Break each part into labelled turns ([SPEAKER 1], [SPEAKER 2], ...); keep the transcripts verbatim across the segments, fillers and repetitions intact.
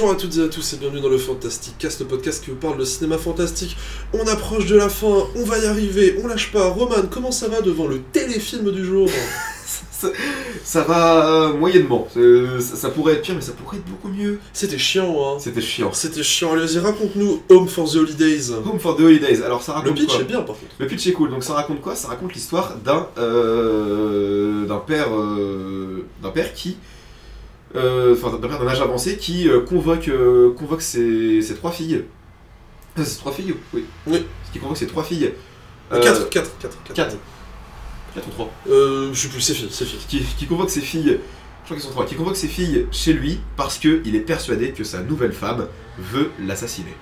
[SPEAKER 1] Bonjour à toutes et à tous et bienvenue dans le Fantastic Cast, le podcast qui vous parle de cinéma fantastique. On approche de la fin, on va y arriver, on lâche pas. Roman, comment ça va devant le téléfilm du jour?
[SPEAKER 2] ça, ça va euh, moyennement, euh, ça, ça pourrait être pire mais ça pourrait être beaucoup mieux.
[SPEAKER 1] C'était chiant hein.
[SPEAKER 2] C'était chiant.
[SPEAKER 1] C'était chiant, allez vas-y raconte-nous Home for the Holidays.
[SPEAKER 2] Home for the Holidays, alors ça raconte
[SPEAKER 1] Le pitch
[SPEAKER 2] quoi?
[SPEAKER 1] est bien par contre.
[SPEAKER 2] Le pitch est cool, donc ça raconte quoi? Ça raconte l'histoire d'un euh, d'un père euh, d'un père qui euh, enfin d'un père d'un âge avancé qui euh, convoque euh, convoque ses, ses trois filles. Ah, c'est trois filles? Oui.
[SPEAKER 1] Oui.
[SPEAKER 2] Qui convoque ses trois filles.
[SPEAKER 1] Euh, quatre, quatre, quatre, quatre.
[SPEAKER 2] quatre. quatre ou trois.
[SPEAKER 1] Euh, je sais plus, c'est filles, c'est filles.
[SPEAKER 2] Qui, qui convoque ses filles, je crois qu'ils sont trois, qui convoque ses filles chez lui parce qu'il est persuadé que sa nouvelle femme veut l'assassiner.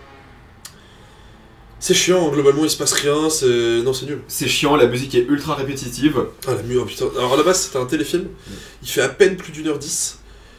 [SPEAKER 1] C'est chiant, globalement il se passe rien, c'est... Non c'est nul.
[SPEAKER 2] C'est chiant, la musique est ultra répétitive.
[SPEAKER 1] Ah la mue, oh, putain. Alors à la base c'était un téléfilm, mm. Il fait à peine plus d'une heure dix.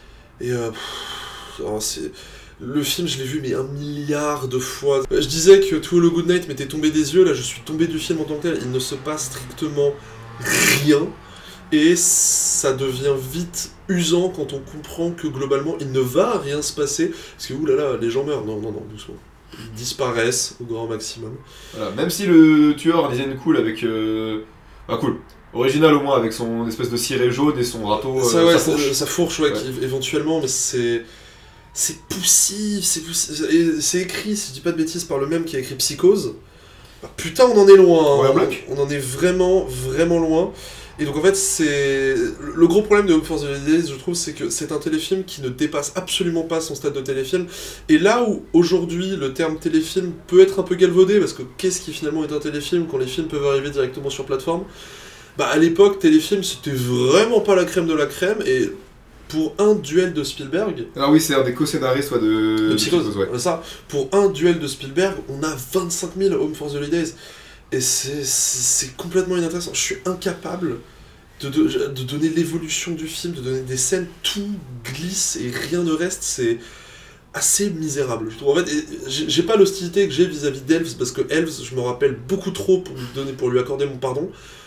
[SPEAKER 1] Et euh... Pff, oh, c'est... Le film, je l'ai vu mais un milliard de fois. Je disais que To Hello Good Night m'était tombé des yeux, là je suis tombé du film en tant que tel. Il ne se passe strictement rien. Et ça devient vite usant quand on comprend que globalement il ne va rien se passer. Parce que oulala, les gens meurent. Non, non, non, doucement. Ils disparaissent au grand maximum.
[SPEAKER 2] Voilà, même si le tueur a un design cool avec... Euh... Ah cool. Original au moins avec son espèce de ciré jaune et son râteau.
[SPEAKER 1] Ça,
[SPEAKER 2] euh,
[SPEAKER 1] ouais,
[SPEAKER 2] sa fourche.
[SPEAKER 1] Ça, ça fourche, ouais,
[SPEAKER 2] ouais.
[SPEAKER 1] Qui, éventuellement, mais c'est... C'est poussif, c'est poussif. Et c'est écrit, si je dis pas de bêtises, par le même qui a écrit Psychose. Bah, putain, on en est loin.
[SPEAKER 2] Ouais,
[SPEAKER 1] hein. on, on en est vraiment, vraiment loin. Et donc en fait, c'est... Le gros problème de Home for the Holidays, je trouve, c'est que c'est un téléfilm qui ne dépasse absolument pas son stade de téléfilm. Et là où, aujourd'hui, le terme téléfilm peut être un peu galvaudé, parce que qu'est-ce qui finalement est un téléfilm quand les films peuvent arriver directement sur plateforme? Bah à l'époque, téléfilm, c'était vraiment pas la crème de la crème, et... Pour un duel de Spielberg...
[SPEAKER 2] Ah oui, c'est un des co-scénaristes soit de...
[SPEAKER 1] de Psychose,
[SPEAKER 2] Psychose, ouais.
[SPEAKER 1] Ça. Pour un duel de Spielberg, on a vingt-cinq mille Home for the Holidays. Et c'est, c'est, c'est complètement inintéressant. Je suis incapable de, de, de donner l'évolution du film, de donner des scènes, tout glisse et rien ne reste. C'est assez misérable, je trouve. En fait, j'ai, j'ai pas l'hostilité que j'ai vis-à-vis d'Elves, parce que Elves, je me rappelle beaucoup trop pour lui, donner, pour lui accorder mon pardon.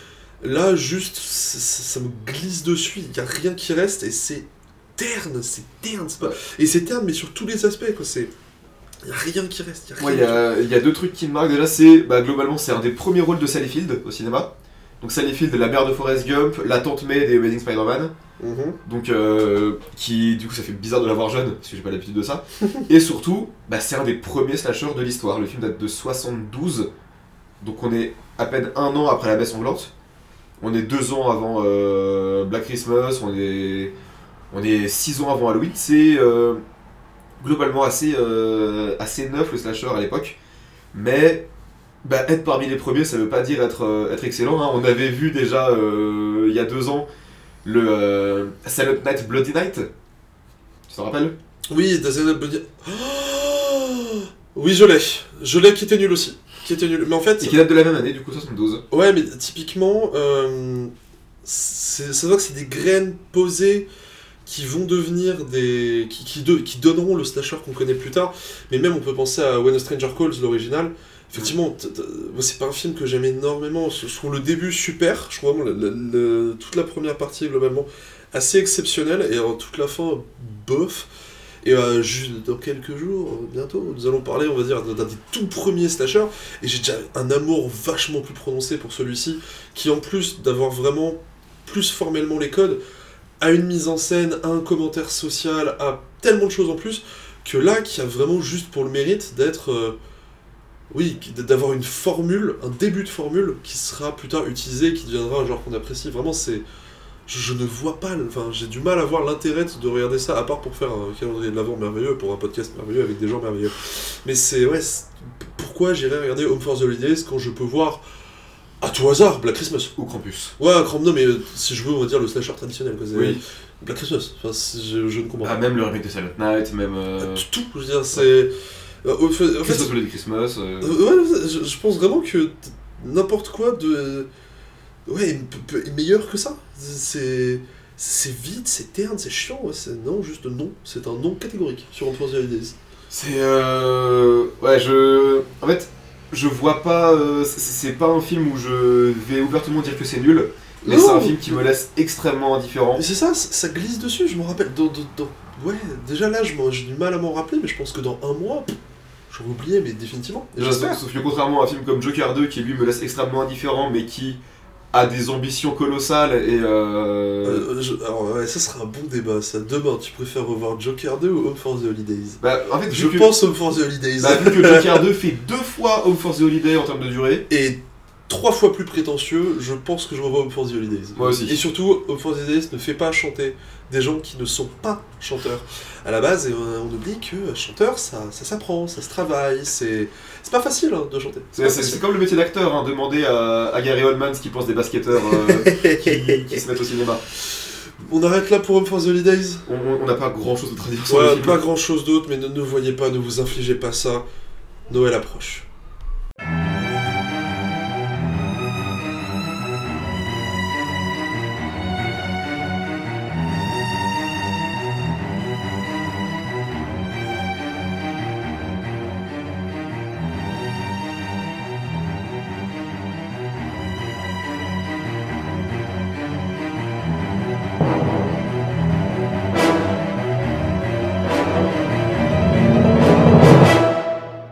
[SPEAKER 1] Là, juste, ça, ça me glisse dessus, il n'y a rien qui reste, et c'est terne, c'est terne, c'est pas... Et c'est terne, mais sur tous les aspects, quoi, c'est... Il n'y a rien qui reste, il y a rien.
[SPEAKER 2] Ouais, il y, y a deux trucs qui me marquent, déjà, c'est, bah, globalement, c'est un des premiers rôles de Sally Field au cinéma. Donc Sally Field, la mère de Forrest Gump, la tante May des Amazing Spider-Man. Mm-hmm. Donc, euh, qui, du coup, ça fait bizarre de la voir jeune, parce que j'ai pas l'habitude de ça. Et surtout, bah, c'est un des premiers slashers de l'histoire. Le film date de soixante-douze, donc on est à peine un an après La Baie Sanglante. On est deux ans avant euh, Black Christmas, on est, on est six ans avant Halloween. C'est euh, globalement assez, euh, assez neuf le slasher à l'époque. Mais bah, être parmi les premiers, ça veut pas dire être, euh, être excellent. Hein. On avait vu déjà euh, il y a deux ans le euh, Silent Night, Bloody Night. Tu t'en rappelles?
[SPEAKER 1] Oui, Silent Night, Bloody... Oh oui, je l'ai. Je l'ai, qui était nul aussi. Qui était nul. Mais en fait...
[SPEAKER 2] Et qui date de la même année, du coup, soixante-douze.
[SPEAKER 1] Ouais, mais typiquement, euh, c'est, ça voit que c'est des graines posées qui vont devenir des... Qui, qui, de, qui donneront le slasher qu'on connaît plus tard. Mais même, on peut penser à When a Stranger Calls, l'original. Effectivement, t- t- c'est pas un film que j'aime énormément. Je trouve le début super. Je trouve vraiment le, le, le, toute la première partie, globalement, assez exceptionnelle. Et alors, toute la fin, bof. Et euh, juste dans quelques jours, bientôt, nous allons parler, on va dire, d'un des tout premiers slashers. Et j'ai déjà un amour vachement plus prononcé pour celui-ci, qui en plus d'avoir vraiment plus formellement les codes, a une mise en scène, a un commentaire social, a tellement de choses en plus, que là, qui a vraiment juste pour le mérite d'être... Euh, oui, d'avoir une formule, un début de formule, qui sera plus tard utilisé, qui deviendra un genre qu'on apprécie. Vraiment, c'est... Je, je ne vois pas, enfin j'ai du mal à voir l'intérêt de regarder ça, à part pour faire un calendrier de l'Avent merveilleux, pour un podcast merveilleux avec des gens merveilleux. Mais c'est, ouais, c'est, pourquoi j'irais regarder Home for the Holidays quand je peux voir, à tout hasard, Black Christmas?
[SPEAKER 2] Ou Krampus.
[SPEAKER 1] Ouais, Krampus, non mais si je veux, on va dire le slasher traditionnel, quoi. C'est
[SPEAKER 2] oui.
[SPEAKER 1] Black Christmas, enfin je, je ne comprends
[SPEAKER 2] ah,
[SPEAKER 1] pas.
[SPEAKER 2] Même le remake de Silent Night, même... Euh...
[SPEAKER 1] Tout, je veux dire, c'est...
[SPEAKER 2] Ouais.
[SPEAKER 1] En fait,
[SPEAKER 2] Christmas Bloody Christmas... Euh...
[SPEAKER 1] Ouais, je, je pense vraiment que n'importe quoi de... Ouais, est meilleur que ça. C'est... C'est vide, c'est terne, c'est chiant, ouais, c'est... Non, juste non, c'est un non catégorique sur Home for the Holidays.
[SPEAKER 2] C'est euh... Ouais, je... En fait, je vois pas... Euh... C'est pas un film où je vais ouvertement dire que c'est nul, mais c'est un film qui me laisse extrêmement indifférent.
[SPEAKER 1] Mais c'est ça, ça glisse dessus, je me rappelle. Dans, dans, dans... Ouais, déjà là, j'ai du mal à m'en rappeler, mais je pense que dans un mois, pff, j'aurais oublié, mais définitivement. Et
[SPEAKER 2] j'espère. Sauf que contrairement à un film comme Joker deux, qui lui me laisse extrêmement indifférent, mais qui a des ambitions colossales et... Euh...
[SPEAKER 1] Euh, je, alors ouais, ça sera un bon débat, ça. Demain, tu préfères revoir Joker deux ou Home for the Holidays?
[SPEAKER 2] Bah, en fait,
[SPEAKER 1] je
[SPEAKER 2] que...
[SPEAKER 1] pense Home for the Holidays.
[SPEAKER 2] Bah, vu que Joker deux fait deux fois Home for the Holiday en termes de durée.
[SPEAKER 1] Et trois fois plus prétentieux, je pense que je revois Home for the Holidays.
[SPEAKER 2] Moi aussi.
[SPEAKER 1] Et surtout, Home for the Holidays ne fait pas chanter des gens qui ne sont pas chanteurs. À la base, on oublie que chanteur, ça, ça s'apprend, ça se travaille, c'est... C'est pas facile hein, de chanter.
[SPEAKER 2] C'est, c'est, c'est comme le métier d'acteur, hein, demander à, à Gary Oldman ce qu'il pense des basketteurs euh, qui, qui se mettent au cinéma.
[SPEAKER 1] On arrête là pour Home for the Holidays.
[SPEAKER 2] On n'a pas grand chose d'autre à dire sur
[SPEAKER 1] ouais,
[SPEAKER 2] le film.
[SPEAKER 1] Pas grand chose d'autre, mais ne, ne voyez pas, ne vous infligez pas ça. Noël approche.